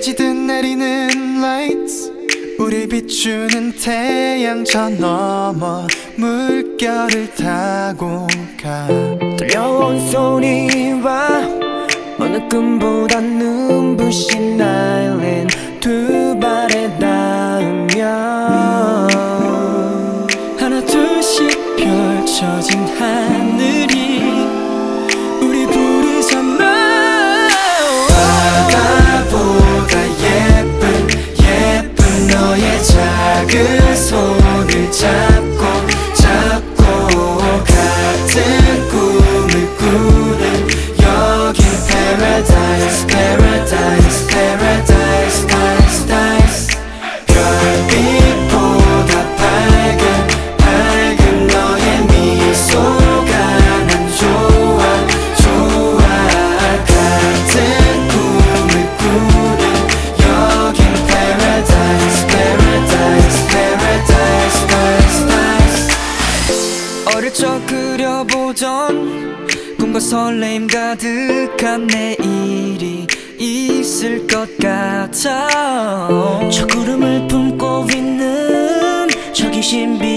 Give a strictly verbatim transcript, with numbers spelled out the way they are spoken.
꺼지듯 내리는 lights, 우리 비추는 태양 저 너머 물결을 타고 가. 들려온 소리와 어느 꿈보다 눈부신 아일랜드 두 발에 닿으며 하나 둘씩 펼쳐진 하늘이 우리 부르잖아. 바다보다 예쁜 예쁜 너의 작은 손을 잡고 잡고 같은 꿈을 꾸는 여긴 paradise paradise paradise nice nice. 별빛보다 밝은 밝은 너의 미소가 난 좋아 좋아. 같은 꿈을 꾸는 여긴 paradise paradise paradise nice nice. 어릴 적 그려보던 꿈과 설레임 가득한 내일이 있을 것 같아. 저 구름을 품고 있는 저기 신비